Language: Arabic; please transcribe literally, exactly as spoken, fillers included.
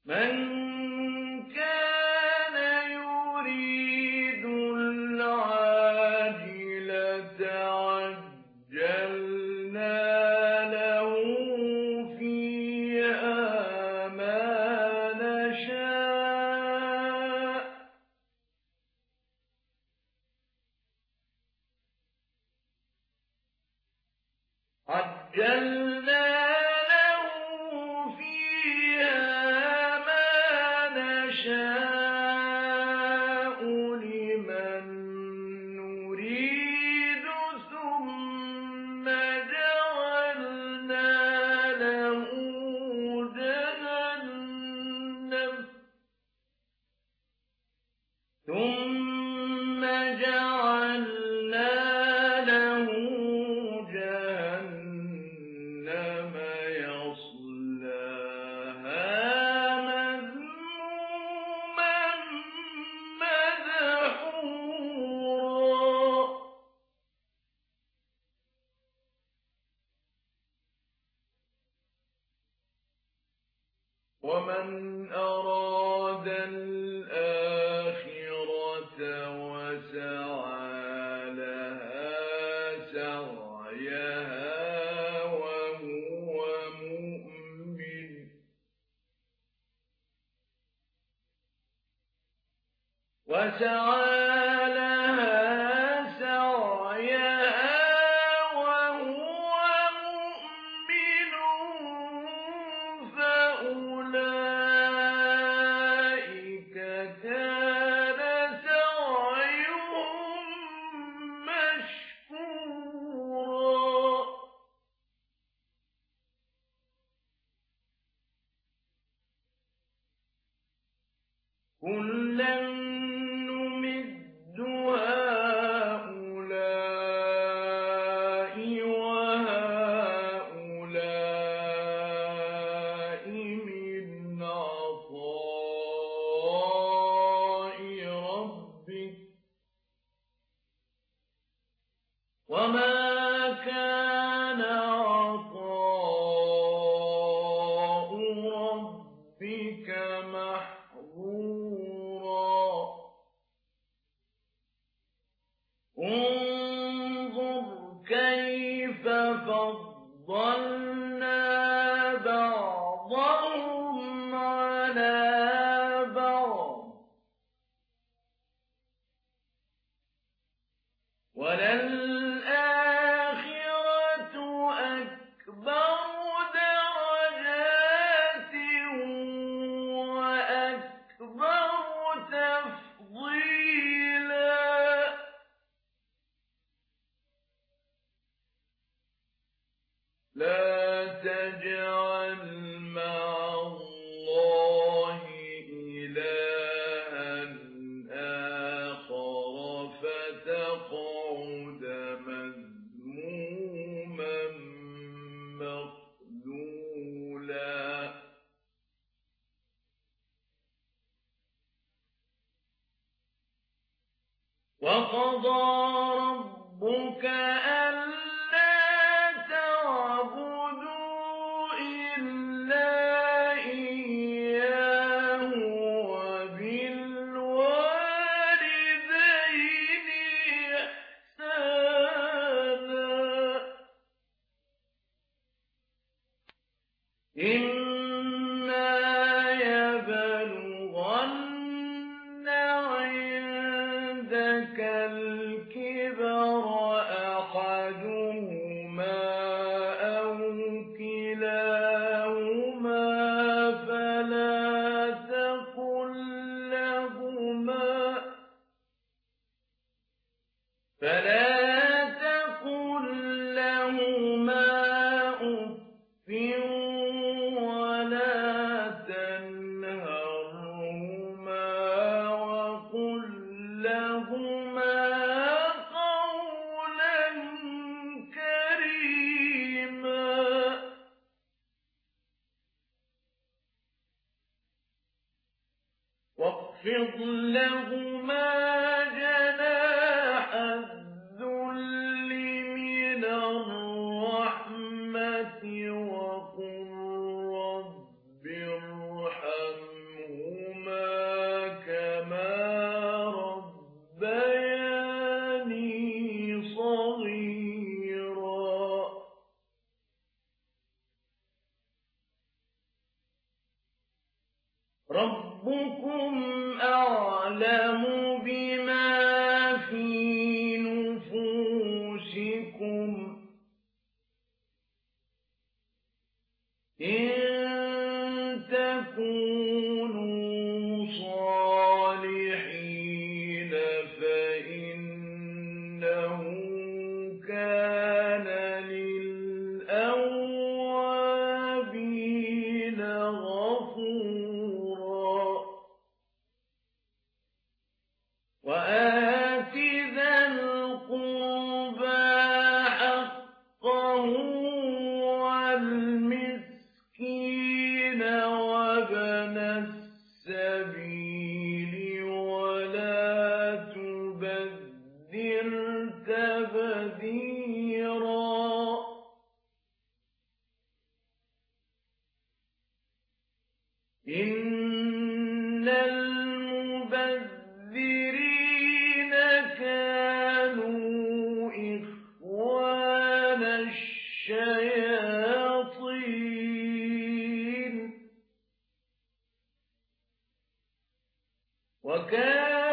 مَن كَانَ يُرِيدُ الْعَاجِلَةَ عَجَّلْنَا لَهُ فِيهَا مَا نَشَاءُ عَجَّلْنَا لَهُ فِيهَا مَا نَشَاءُ لِمَن نُّرِيدُ ثُمَّ جَعَلْنَا لَهُ جَهَنَّمَ ثُمَّ جَعَلْنَا لَهُ جَهَنَّمَ يَصْلَاهَا مَذْمُومًا مَّدْحُورًا وَمَنْ أَرَادَ الْآخِرَةَ وَسَعَىٰ لَهَا سَعْيَهَا وَهُوَ مُؤْمِنٌ وَسَعَىٰ لَهَا سَعْيَهَا وَهُوَ مُؤْمِنٌ فَأُولَٰئِكَ كَانَ سَعْيُهُم مَّشْكُورًا كُلًّا نُّمِدُّ هَٰؤُلَاءِ وَهَٰؤُلَاءِ مِنْ عَطَاءِ رَبِّكَ ۚ وَمَا كَانَ عَطَاءُ رَبِّكَ مَحْظُورًا انظُرْ كَيْفَ فَضَّلْنَا بَعْضَهُمْ عَلَىٰ بَعْضٍ ۚ وَلَلْآخِرَةُ أَكْبَرُ دَرَجَاتٍ وَأَكْبَرُ تَفْضِيلًا لَا تَجْعَلْ مَعَ اللَّهِ إِلَٰهًا آخَرَ فَتَقْعُدَ مَذْمُومًا مَّخْذُولًا وَقَضَىٰ رَبُّكَ أَلَّا تَعْبُدُوا إِلَّا إِيَّاهُ وَبِالْوَالِدَيْنِ إِحْسَانًا إِمَّا يَبْلُغَنَّ عِندَكَ الْكِبَرَ أَحَدُهُمَا أَوْ كِلَاهُمَا فَلَا تَقُل لَّهُمَا فَلَا تَقُل لَّهُمَا أُفٍّ وَلَا تَنْهَرْهُمَا وَقُل لَّهُمَا قَوْلًا كَرِيمًا وَاخْفِضْ لَهُمَا جَنَاحَ الذُّلِّ مِنَ الرَّحْمَةِ وَقُل رَّبِّ ارْحَمْهُمَا ربكم أعلم بما في نفوسكم إن تكونوا صالحين فإنه كان للأوابين غفورا وآت ذا القربى حقه والمسكين وابن السبيل ولا تبذر تبذيرا إن المبذرين كانوا إخوان الشياطين وكان